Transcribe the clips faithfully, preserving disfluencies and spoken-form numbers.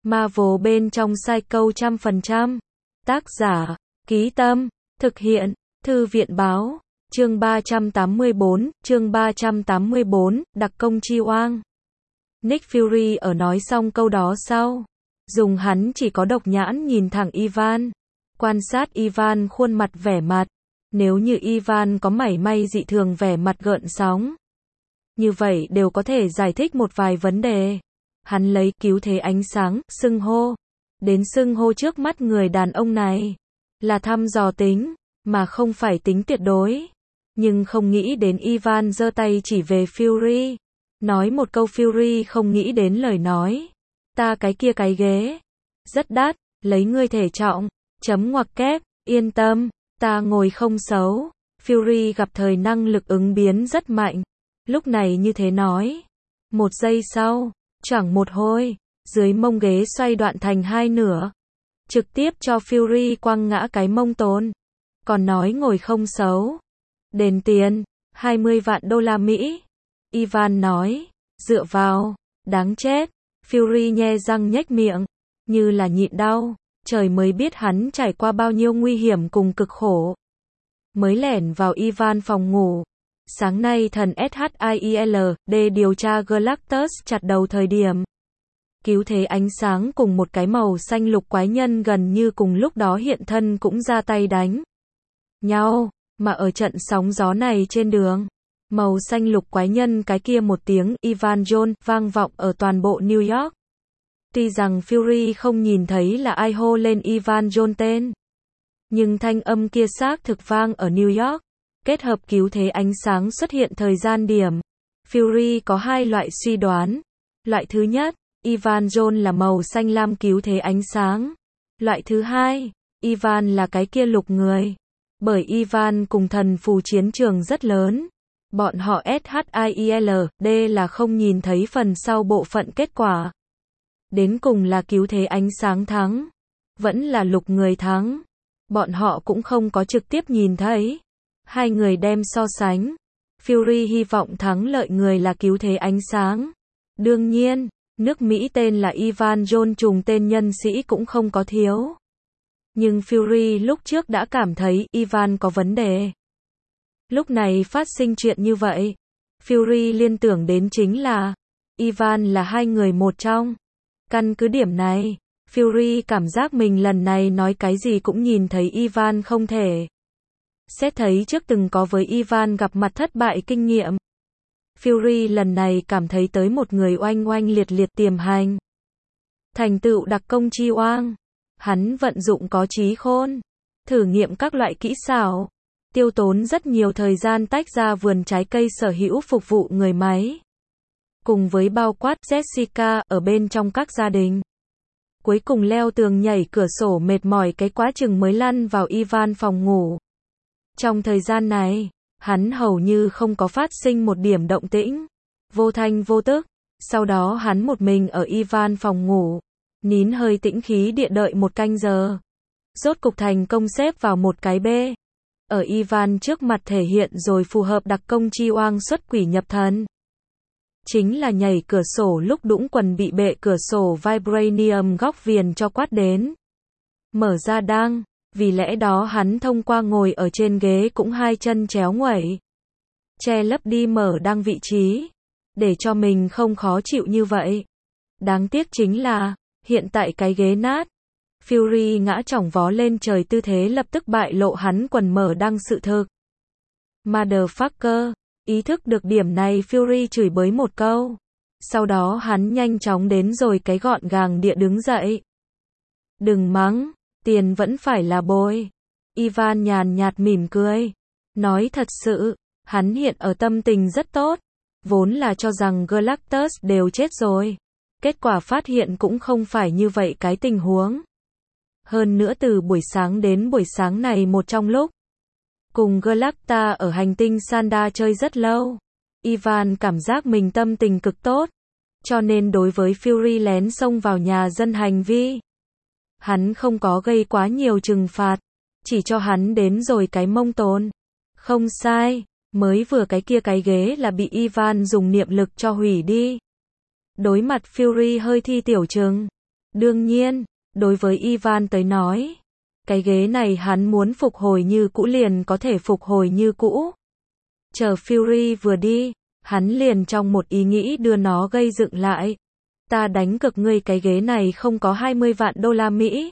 Marvel bên trong Psycho trăm phần trăm. Tác giả, Ký Tâm, thực hiện, Thư viện Báo, chương ba trăm tám mươi tư, chương ba trăm tám mươi tư, đặc công chi oang. Nick Fury ở nói xong câu đó sau, dùng hắn chỉ có độc nhãn nhìn thẳng Ivan, quan sát Ivan khuôn mặt vẻ mặt, nếu như Ivan có mảy may dị thường vẻ mặt gợn sóng, như vậy đều có thể giải thích một vài vấn đề. Hắn lấy cứu thế ánh sáng, xưng hô, đến xưng hô trước mắt người đàn ông này, là thăm dò tính, mà không phải tính tuyệt đối. Nhưng không nghĩ đến Ivan giơ tay chỉ về Fury, nói một câu Fury không nghĩ đến lời nói. Ta cái kia cái ghế, rất đắt, lấy ngươi thể trọng, chấm ngoặc kép, yên tâm, ta ngồi không xấu. Fury gặp thời năng lực ứng biến rất mạnh, lúc này như thế nói. Một giây sau, chẳng một hồi, dưới mông ghế xoay đoạn thành hai nửa, trực tiếp cho Fury quăng ngã cái mông tồn. Còn nói ngồi không xấu, đền tiền, hai mươi vạn đô la Mỹ. Ivan nói, dựa vào, đáng chết. Fury nhe răng nhếch miệng, như là nhịn đau, trời mới biết hắn trải qua bao nhiêu nguy hiểm cùng cực khổ. Mới lẻn vào Ivan phòng ngủ. Sáng nay thần SHIELD điều tra Galactus chặt đầu thời điểm. Cứu thế ánh sáng cùng một cái màu xanh lục quái nhân gần như cùng lúc đó hiện thân cũng ra tay đánh nhau, mà ở trận sóng gió này trên đường, màu xanh lục quái nhân cái kia một tiếng Ivan Jones vang vọng ở toàn bộ New York. Tuy rằng Fury không nhìn thấy là ai hô lên Ivan Jones tên, nhưng thanh âm kia xác thực vang ở New York. Kết hợp cứu thế ánh sáng xuất hiện thời gian điểm, Fury có hai loại suy đoán. Loại thứ nhất, Ivan Jones là màu xanh lam cứu thế ánh sáng. Loại thứ hai, Ivan là cái kia lục người. Bởi Ivan cùng thần phù chiến trường rất lớn, bọn họ SHIELD là không nhìn thấy phần sau bộ phận kết quả. Đến cùng là cứu thế ánh sáng thắng, vẫn là lục người thắng, bọn họ cũng không có trực tiếp nhìn thấy. Hai người đem so sánh, Fury hy vọng thắng lợi người là cứu thế ánh sáng. Đương nhiên, nước Mỹ tên là Ivan Jones trùng tên nhân sĩ cũng không có thiếu. Nhưng Fury lúc trước đã cảm thấy Ivan có vấn đề. Lúc này phát sinh chuyện như vậy, Fury liên tưởng đến chính là Ivan là hai người một trong. Căn cứ điểm này, Fury cảm giác mình lần này nói cái gì cũng nhìn thấy Ivan không thể. Xét thấy trước từng có với Ivan gặp mặt thất bại kinh nghiệm, Fury lần này cảm thấy tới một người oanh oanh liệt liệt tiềm hành. Thành tựu đặc công chi oang, hắn vận dụng có trí khôn, thử nghiệm các loại kỹ xảo, tiêu tốn rất nhiều thời gian tách ra vườn trái cây sở hữu phục vụ người máy. Cùng với bao quát Jessica ở bên trong các gia đình. Cuối cùng leo tường nhảy cửa sổ mệt mỏi cái quá chừng mới lăn vào Ivan phòng ngủ. Trong thời gian này, hắn hầu như không có phát sinh một điểm động tĩnh, vô thanh vô tức. Sau đó hắn một mình ở Ivan phòng ngủ, nín hơi tĩnh khí địa đợi một canh giờ. Rốt cục thành công xếp vào một cái bê. Ở Ivan trước mặt thể hiện rồi phù hợp đặc công chi oang xuất quỷ nhập thần. Chính là nhảy cửa sổ lúc đũng quần bị bệ cửa sổ vibranium góc viền cho quát đến. Mở ra đang. Vì lẽ đó hắn thông qua ngồi ở trên ghế cũng hai chân chéo nguẩy, che lấp đi mở đăng vị trí, để cho mình không khó chịu như vậy. Đáng tiếc chính là, hiện tại cái ghế nát. Fury ngã chỏng vó lên trời tư thế lập tức bại lộ hắn quần mở đăng sự thực. Motherfucker, ý thức được điểm này Fury chửi bới một câu. Sau đó hắn nhanh chóng đến rồi cái gọn gàng địa đứng dậy. Đừng mắng. Tiền vẫn phải là bồi. Ivan nhàn nhạt mỉm cười. Nói thật sự, hắn hiện ở tâm tình rất tốt. Vốn là cho rằng Galactus đều chết rồi. Kết quả phát hiện cũng không phải như vậy cái tình huống. Hơn nữa từ buổi sáng đến buổi sáng này một trong lúc, cùng Galacta ở hành tinh Sanda chơi rất lâu. Ivan cảm giác mình tâm tình cực tốt. Cho nên đối với Fury lén xông vào nhà dân hành vi, hắn không có gây quá nhiều trừng phạt, chỉ cho hắn đến rồi cái mông tồn. Không sai, mới vừa cái kia cái ghế là bị Ivan dùng niệm lực cho hủy đi. Đối mặt Fury hơi thi tiểu trừng, Đương nhiên, đối với Ivan tới nói, cái ghế này hắn muốn phục hồi như cũ liền có thể phục hồi như cũ. Chờ Fury vừa đi, hắn liền trong một ý nghĩ đưa nó gây dựng lại. Ta đánh cược ngươi cái ghế này không có hai mươi vạn đô la Mỹ.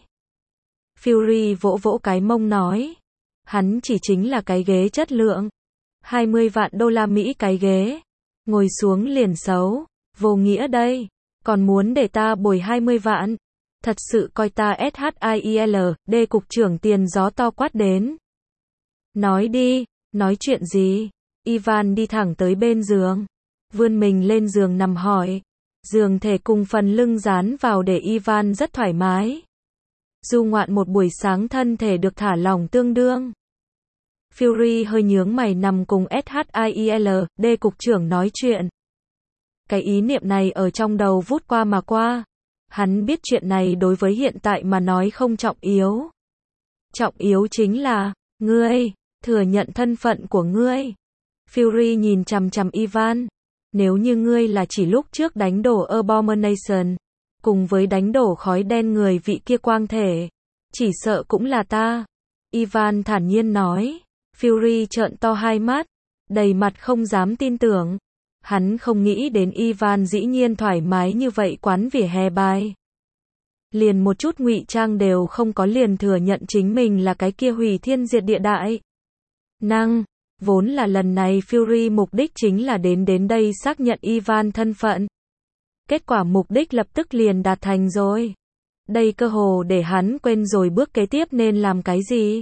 Fury vỗ vỗ cái mông nói. Hắn chỉ chính là cái ghế chất lượng. hai mươi vạn đô la Mỹ cái ghế. Ngồi xuống liền xấu. Vô nghĩa đây. Còn muốn để ta bồi hai mươi vạn. Thật sự coi ta SHIELD, cục trưởng tiền gió to quát đến. Nói đi, nói chuyện gì? Ivan đi thẳng tới bên giường. Vươn mình lên giường nằm hỏi. Giường thể cùng phần lưng dán vào để Ivan rất thoải mái. Du ngoạn một buổi sáng thân thể được thả lỏng tương đương. Fury hơi nhướng mày nằm cùng SHIELD, cục trưởng nói chuyện. Cái ý niệm này ở trong đầu vút qua mà qua. Hắn biết chuyện này đối với hiện tại mà nói không trọng yếu. Trọng yếu chính là, ngươi, thừa nhận thân phận của ngươi. Fury nhìn chằm chằm Ivan. Nếu như ngươi là chỉ lúc trước đánh đổ Abomination, cùng với đánh đổ khói đen người vị kia quang thể, chỉ sợ cũng là ta. Ivan thản nhiên nói. Fury trợn to hai mắt, đầy mặt không dám tin tưởng. Hắn không nghĩ đến Ivan dĩ nhiên thoải mái như vậy quán vỉa hè bài. Liền một chút ngụy trang đều không có, liền thừa nhận chính mình là cái kia hủy thiên diệt địa đại năng. Vốn là lần này Fury mục đích chính là đến đến đây xác nhận Ivan thân phận. Kết quả mục đích lập tức liền đạt thành rồi. Đây cơ hồ để hắn quên rồi bước kế tiếp nên làm cái gì.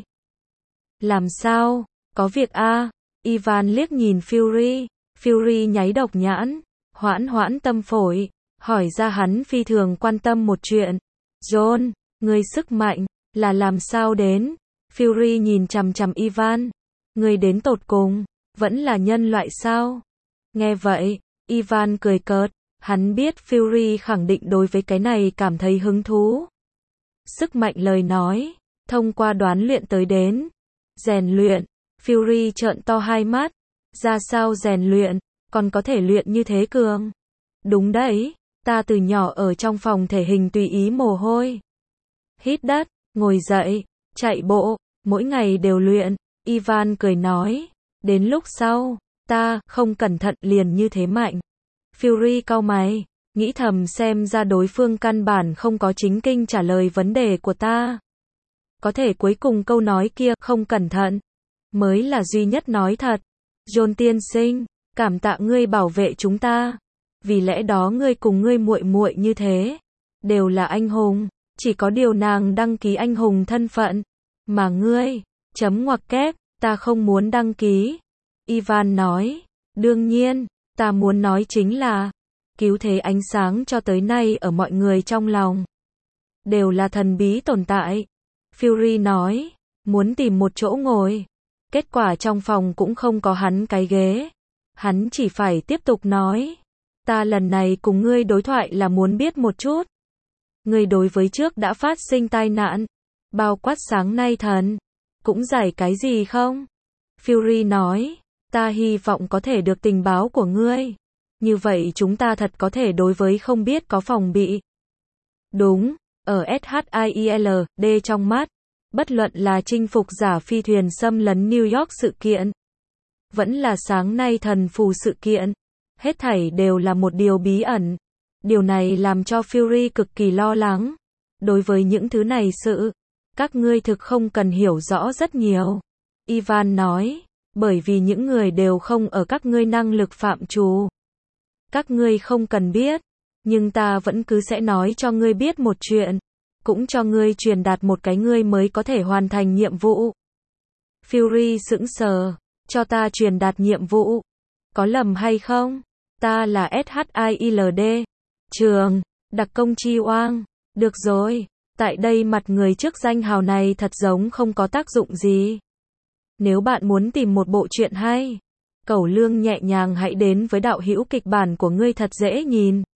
Làm sao? Có việc a à? Ivan liếc nhìn Fury. Fury nháy độc nhãn, hoãn hoãn tâm phổi, hỏi ra hắn phi thường quan tâm một chuyện. John, ngươi sức mạnh, là làm sao đến? Fury nhìn chằm chằm Ivan. Ngươi đến tột cùng, vẫn là nhân loại sao? Nghe vậy, Ivan cười cợt, hắn biết Fury khẳng định đối với cái này cảm thấy hứng thú. Sức mạnh lời nói, thông qua đoán luyện tới đến. Rèn luyện, Fury trợn to hai mắt. Ra sao rèn luyện, còn có thể luyện như thế cường? Đúng đấy, ta từ nhỏ ở trong phòng thể hình tùy ý mồ hôi. Hít đất, ngồi dậy, chạy bộ, mỗi ngày đều luyện. Ivan cười nói, đến lúc sau, ta không cẩn thận liền như thế mạnh. Fury cau mày, nghĩ thầm xem ra đối phương căn bản không có chính kinh trả lời vấn đề của ta. Có thể cuối cùng câu nói kia không cẩn thận, mới là duy nhất nói thật. John tiên sinh, cảm tạ ngươi bảo vệ chúng ta. Vì lẽ đó ngươi cùng ngươi muội muội như thế, đều là anh hùng, chỉ có điều nàng đăng ký anh hùng thân phận, mà ngươi, chấm ngoặc kép, ta không muốn đăng ký. Ivan nói, đương nhiên, ta muốn nói chính là, cứu thế ánh sáng cho tới nay ở mọi người trong lòng, đều là thần bí tồn tại. Fury nói, muốn tìm một chỗ ngồi. Kết quả trong phòng cũng không có hắn cái ghế. Hắn chỉ phải tiếp tục nói. Ta lần này cùng ngươi đối thoại là muốn biết một chút. Ngươi đối với trước đã phát sinh tai nạn, bao quát sáng nay thần, cũng giải cái gì không? Fury nói, ta hy vọng có thể được tình báo của ngươi. Như vậy chúng ta thật có thể đối với không biết có phòng bị. Đúng, ở SHIELD trong mắt, bất luận là chinh phục giả phi thuyền xâm lấn New York sự kiện, vẫn là sáng nay thần phù sự kiện, hết thảy đều là một điều bí ẩn. Điều này làm cho Fury cực kỳ lo lắng. Đối với những thứ này sự, các ngươi thực không cần hiểu rõ rất nhiều. Ivan nói, bởi vì những người đều không ở các ngươi năng lực phạm trù. Các ngươi không cần biết, nhưng ta vẫn cứ sẽ nói cho ngươi biết một chuyện, cũng cho ngươi truyền đạt một cái ngươi mới có thể hoàn thành nhiệm vụ. Fury sững sờ, cho ta truyền đạt nhiệm vụ, có lầm hay không? Ta là SHIELD, trường, đặc công chi oang, được rồi, tại đây mặt người trước danh hào này thật giống không có tác dụng gì. Nếu bạn muốn tìm một bộ truyện hay, cẩu lương nhẹ nhàng hãy đến với đạo hữu kịch bản của ngươi thật dễ nhìn.